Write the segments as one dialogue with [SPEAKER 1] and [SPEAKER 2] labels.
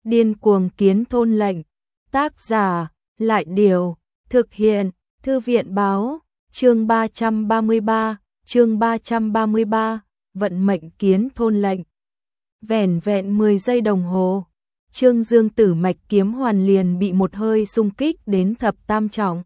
[SPEAKER 1] Điên cuồng kiến thôn lệnh. Tác giả, Lại Điều. Thực hiện, Thư viện Báo. Chương 333, vận mệnh kiến thôn lệnh. Vẻn vẹn 10 giây đồng hồ, Trương Dương tử mạch kiếm hoàn liền bị một hơi xung kích đến thập tam trọng.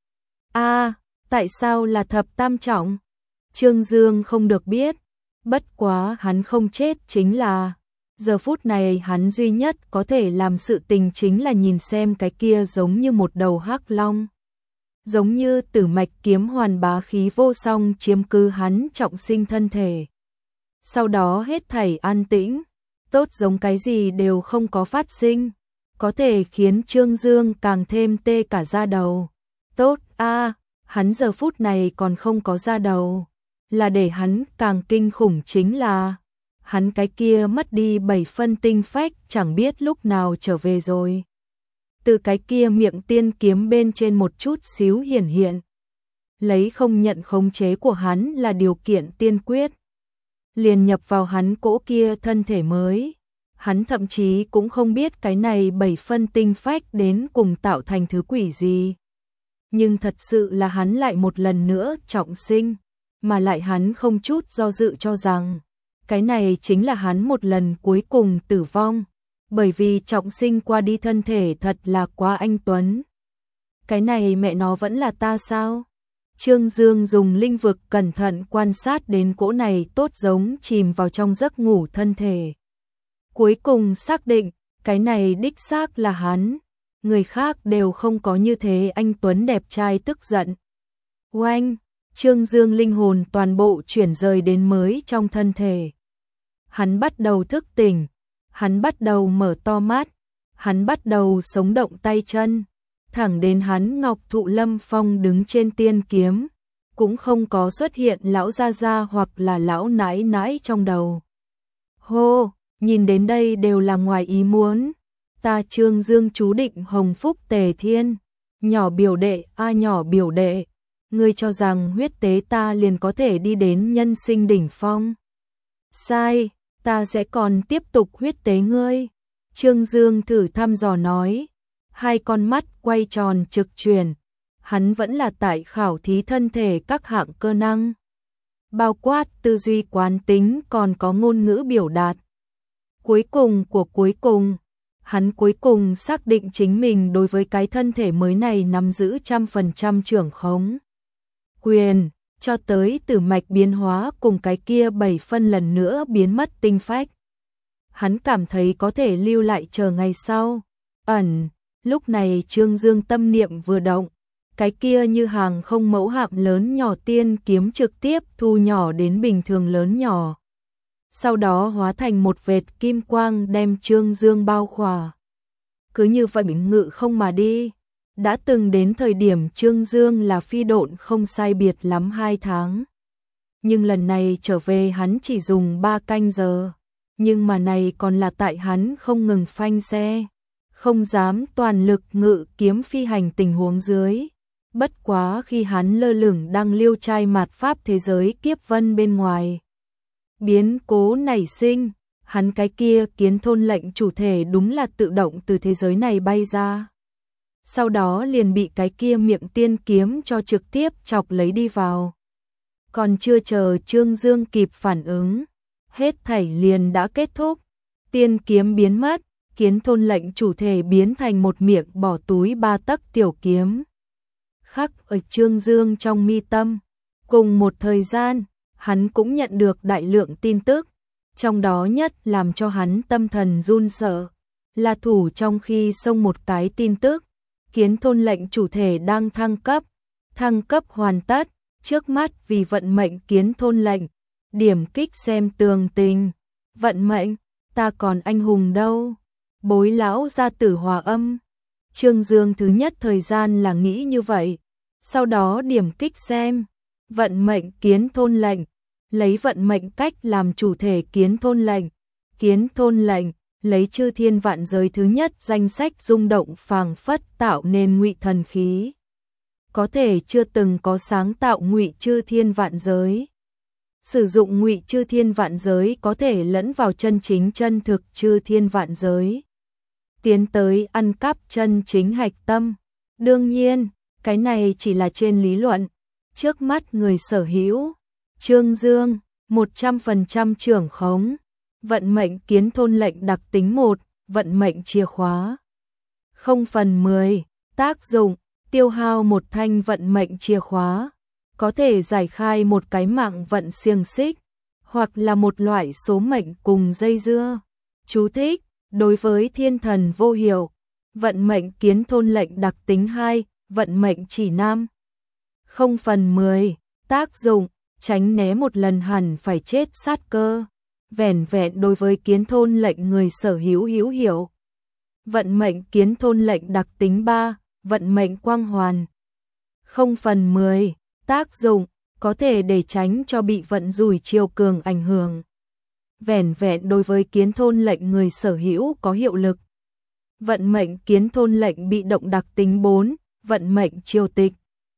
[SPEAKER 1] Tại sao là thập tam trọng? Trương Dương không được biết, bất quá hắn không chết chính là. Giờ phút này hắn duy nhất có thể làm sự tình chính là nhìn xem cái kia giống như một đầu hắc long. Giống như tử mạch kiếm hoàn bá khí vô song chiếm cứ hắn trọng sinh thân thể. Sau đó hết thảy an tĩnh, tốt giống cái gì đều không có phát sinh, có thể khiến Trương Dương càng thêm tê cả da đầu. Tốt hắn giờ phút này còn không có da đầu, là để hắn càng kinh khủng chính là hắn cái kia mất đi 7 phân tinh phách chẳng biết lúc nào trở về rồi. Từ cái kia miệng tiên kiếm bên trên một chút xíu hiển hiện. Lấy không nhận khống chế của hắn là điều kiện tiên quyết. Liền nhập vào hắn cỗ kia thân thể mới. Hắn thậm chí cũng không biết cái này 7 phân tinh phách đến cùng tạo thành thứ quỷ gì. Nhưng thật sự là hắn lại một lần nữa trọng sinh, mà lại hắn không chút do dự cho rằng cái này chính là hắn một lần cuối cùng tử vong, bởi vì trọng sinh qua đi thân thể thật là quá anh tuấn. Cái này mẹ nó vẫn là ta sao? Trương Dương dùng linh vực cẩn thận quan sát đến cỗ này tốt giống chìm vào trong giấc ngủ thân thể. Cuối cùng xác định, cái này đích xác là hắn. Người khác đều không có như thế anh tuấn đẹp trai tức giận. Oanh, Trương Dương linh hồn toàn bộ chuyển rời đến mới trong thân thể. Hắn bắt đầu thức tỉnh, hắn bắt đầu mở to mắt, hắn bắt đầu sống động tay chân, thẳng đến hắn Ngọc Thụ Lâm Phong đứng trên tiên kiếm, cũng không có xuất hiện lão gia gia hoặc là lão nãi nãi trong đầu. Hô, nhìn đến đây đều là ngoài ý muốn. Ta Trương Dương chú định hồng phúc tề thiên. Nhỏ biểu đệ, nhỏ biểu đệ, ngươi cho rằng huyết tế ta liền có thể đi đến nhân sinh đỉnh phong. Sai, ta sẽ còn tiếp tục huyết tế ngươi. Trương Dương thử thăm dò nói, hai con mắt quay tròn trực chuyển. Hắn vẫn là tại khảo thí thân thể các hạng cơ năng, bao quát tư duy quán tính còn có ngôn ngữ biểu đạt. Cuối cùng của cuối cùng, hắn cuối cùng xác định chính mình đối với cái thân thể mới này nắm giữ 100% trưởng khống quyền, cho tới tử mạch biến hóa cùng cái kia 7 phân lần nữa biến mất tinh phách. Hắn cảm thấy có thể lưu lại chờ ngày sau. Lúc này Trương Dương tâm niệm vừa động, cái kia như hàng không mẫu hạm lớn nhỏ tiên kiếm trực tiếp thu nhỏ đến bình thường lớn nhỏ. Sau đó hóa thành một vệt kim quang đem Trương Dương bao khỏa. Cứ như vậy ngự không mà đi. Đã từng đến thời điểm Trương Dương là phi độn không sai biệt lắm 2 tháng. Nhưng lần này trở về hắn chỉ dùng 3 canh giờ. Nhưng mà này còn là tại hắn không ngừng phanh xe, không dám toàn lực ngự kiếm phi hành tình huống dưới. Bất quá khi hắn lơ lửng đang liêu trai mạt pháp thế giới kiếp vân bên ngoài. Biến cố nảy sinh, hắn cái kia kiến thôn lệnh chủ thể đúng là tự động từ thế giới này bay ra. Sau đó liền bị cái kia miệng tiên kiếm cho trực tiếp chọc lấy đi vào. Còn chưa chờ Trương Dương kịp phản ứng, hết thảy liền đã kết thúc. Tiên kiếm biến mất, kiến thôn lệnh chủ thể biến thành một miệng bỏ túi 3 tấc tiểu kiếm. Khắc ở Trương Dương trong mi tâm. Cùng một thời gian, hắn cũng nhận được đại lượng tin tức, trong đó nhất làm cho hắn tâm thần run sợ, là thủ trong khi xông một cái tin tức, kiến thôn lệnh chủ thể đang thăng cấp hoàn tất, trước mắt vì vận mệnh kiến thôn lệnh, điểm kích xem tường tình, vận mệnh, ta còn anh hùng đâu, bối lão gia tử hòa âm. Trương Dương thứ nhất thời gian là nghĩ như vậy, sau đó điểm kích xem, vận mệnh kiến thôn lệnh, lấy vận mệnh cách làm chủ thể kiến thôn lệnh, lấy chư thiên vạn giới thứ nhất danh sách rung động phảng phất tạo nên ngụy thần khí. Có thể chưa từng có sáng tạo ngụy chư thiên vạn giới. Sử dụng ngụy chư thiên vạn giới có thể lẫn vào chân chính chân thực chư thiên vạn giới. tiến tới ăn cắp chân chính hạch tâm. Đương nhiên, cái này chỉ là trên lý luận. Trước mắt người sở hữu, Trương Dương, 100% trưởng khống. Vận mệnh kiến thôn lệnh đặc tính 1, vận mệnh chìa khóa. 0/10, tác dụng, tiêu hao một thanh vận mệnh chìa khóa, có thể giải khai một cái mạng vận xiềng xích, hoặc là một loại số mệnh cùng dây dưa. Chú thích, đối với thiên thần vô hiệu, vận mệnh kiến thôn lệnh đặc tính 2, vận mệnh chỉ nam. 0/10, tác dụng, tránh né một lần hẳn phải chết sát cơ. Vẻn vẹn đối với kiến thôn lệnh người sở hữu hữu hiệu. Vận mệnh kiến thôn lệnh đặc tính 3, vận mệnh quang hoàn. 0/10, tác dụng, có thể để tránh cho bị vận rủi chiều cường ảnh hưởng. Vẻn vẹn đối với kiến thôn lệnh người sở hữu có hiệu lực. Vận mệnh kiến thôn lệnh bị động đặc tính 4, vận mệnh triều tịch.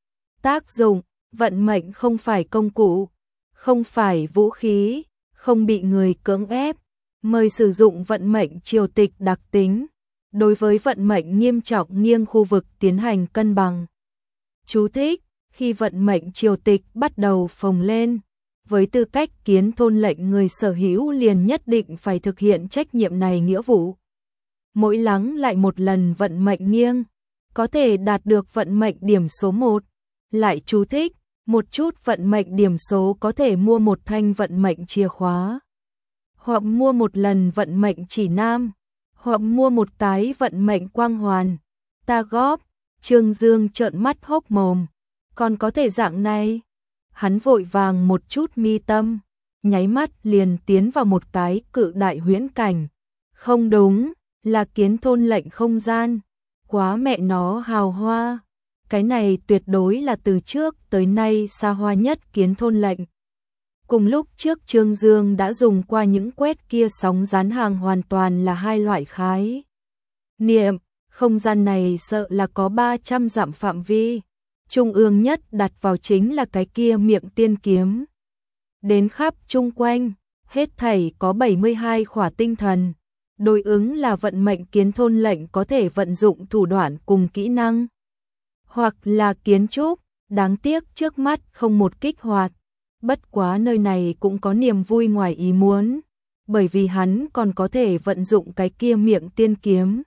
[SPEAKER 1] Tác dụng, vận mệnh không phải công cụ, không phải vũ khí, không bị người cưỡng ép, mời sử dụng vận mệnh triều tịch đặc tính. Đối với vận mệnh nghiêm trọng nghiêng khu vực tiến hành cân bằng. Chú thích, khi vận mệnh triều tịch bắt đầu phồng lên, với tư cách kiến thôn lệnh người sở hữu liền nhất định phải thực hiện trách nhiệm này nghĩa vụ. Mỗi lắng lại một lần vận mệnh nghiêng, có thể đạt được vận mệnh điểm số 1. Lại chú thích, một chút vận mệnh điểm số có thể mua một thanh vận mệnh chìa khóa, hoặc mua một lần vận mệnh chỉ nam, hoặc mua một cái vận mệnh quang hoàn. Ta góp, Trương Dương trợn mắt hốc mồm, còn có thể dạng này. Hắn vội vàng một chút mi tâm, nháy mắt liền tiến vào một cái cự đại huyễn cảnh. Không đúng, là kiến thôn lệnh không gian, quá mẹ nó hào hoa. Cái này tuyệt đối là từ trước tới nay xa hoa nhất kiến thôn lệnh. Cùng lúc trước Trương Dương đã dùng qua những quét kia sóng dán hàng hoàn toàn là hai loại khái niệm. Không gian này sợ là có 300 dặm phạm vi. Trung ương nhất đặt vào chính là cái kia miệng tiên kiếm. Đến khắp chung quanh, hết thảy có 72 khỏa tinh thần. Đối ứng là vận mệnh kiến thôn lệnh có thể vận dụng thủ đoạn cùng kỹ năng. Hoặc là kiến trúc, đáng tiếc trước mắt không một kích hoạt. Bất quá nơi này cũng có niềm vui ngoài ý muốn, bởi vì hắn còn có thể vận dụng cái kia miệng tiên kiếm.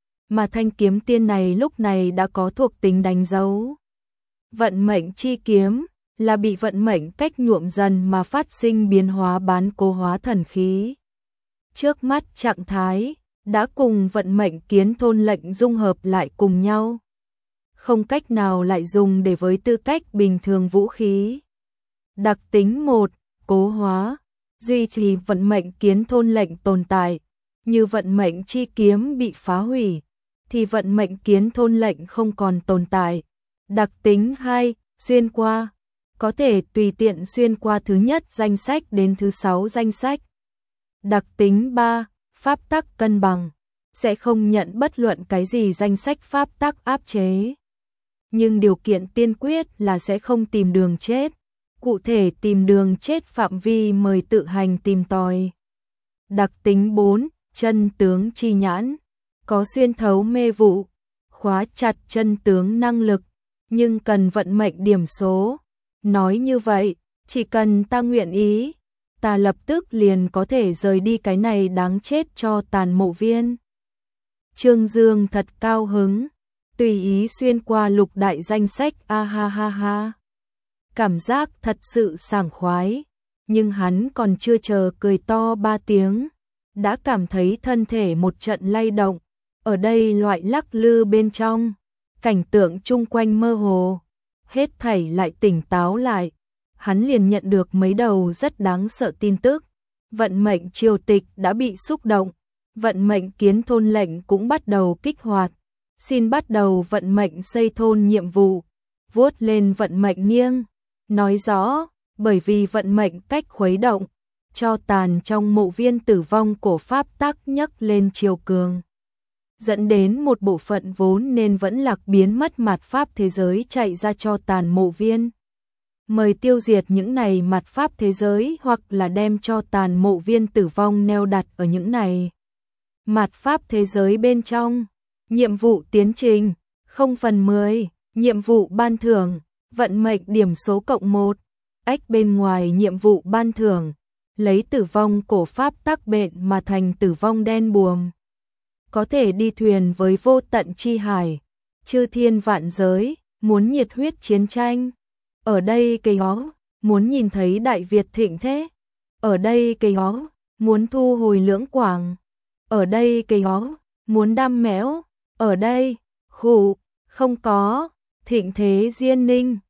[SPEAKER 1] Mà thanh kiếm tiên này lúc này đã có thuộc tính đánh dấu. Vận mệnh chi kiếm là bị vận mệnh cách nhuộm dần mà phát sinh biến hóa bán cố hóa thần khí. Trước mắt trạng thái đã cùng vận mệnh kiến thôn lệnh dung hợp lại cùng nhau. Không cách nào lại dùng để với tư cách bình thường vũ khí. Đặc tính 1, cố hóa, duy trì vận mệnh kiến thôn lệnh tồn tại. Như vận mệnh chi kiếm bị phá hủy, thì vận mệnh kiến thôn lệnh không còn tồn tại. Đặc tính 2, xuyên qua, có thể tùy tiện xuyên qua thứ nhất danh sách đến thứ 6 danh sách. Đặc tính 3, pháp tắc cân bằng, sẽ không nhận bất luận cái gì danh sách pháp tắc áp chế. Nhưng điều kiện tiên quyết là sẽ không tìm đường chết. Cụ thể tìm đường chết phạm vi mời tự hành tìm tòi. Đặc tính 4, chân tướng chi nhãn, có xuyên thấu mê vụ, khóa chặt chân tướng năng lực, nhưng cần vận mệnh điểm số. Nói như vậy, chỉ cần ta nguyện ý, ta lập tức liền có thể rời đi cái này đáng chết cho tàn mộ viên. Trương Dương thật cao hứng, tùy ý xuyên qua lục đại danh sách, a ha ha ha. Cảm giác thật sự sảng khoái, nhưng hắn còn chưa chờ cười to 3 tiếng, đã cảm thấy thân thể một trận lay động. Ở đây loại lắc lư bên trong, cảnh tượng chung quanh mơ hồ, hết thảy lại tỉnh táo lại. Hắn liền nhận được mấy đầu rất đáng sợ tin tức. Vận mệnh triều tịch đã bị xúc động, vận mệnh kiến thôn lệnh cũng bắt đầu kích hoạt. Xin bắt đầu vận mệnh xây thôn nhiệm vụ, vuốt lên vận mệnh nghiêng. Nói rõ, bởi vì vận mệnh cách khuấy động, cho tàn trong mộ viên tử vong của pháp tắc nhấc lên chiều cường, dẫn đến một bộ phận vốn nên vẫn lạc biến mất mạt pháp thế giới chạy ra cho tàn mộ viên. Mời tiêu diệt những này mạt pháp thế giới hoặc là đem cho tàn mộ viên tử vong neo đặt ở những này mạt pháp thế giới bên trong. Nhiệm vụ tiến trình 0/10. Nhiệm vụ ban thưởng vận mệnh điểm số +1. Ách bên ngoài nhiệm vụ ban thưởng lấy tử vong cổ pháp tác bệnh mà thành tử vong đen buồm. Có thể đi thuyền với vô tận chi hải, chư thiên vạn giới, muốn nhiệt huyết chiến tranh. Ở đây cây ó, muốn nhìn thấy Đại Việt thịnh thế. Ở đây cây ó, muốn thu hồi Lưỡng Quảng. Ở đây cây ó, muốn đam mẽo. Ở đây, khụ, không có, thịnh thế Diên Ninh.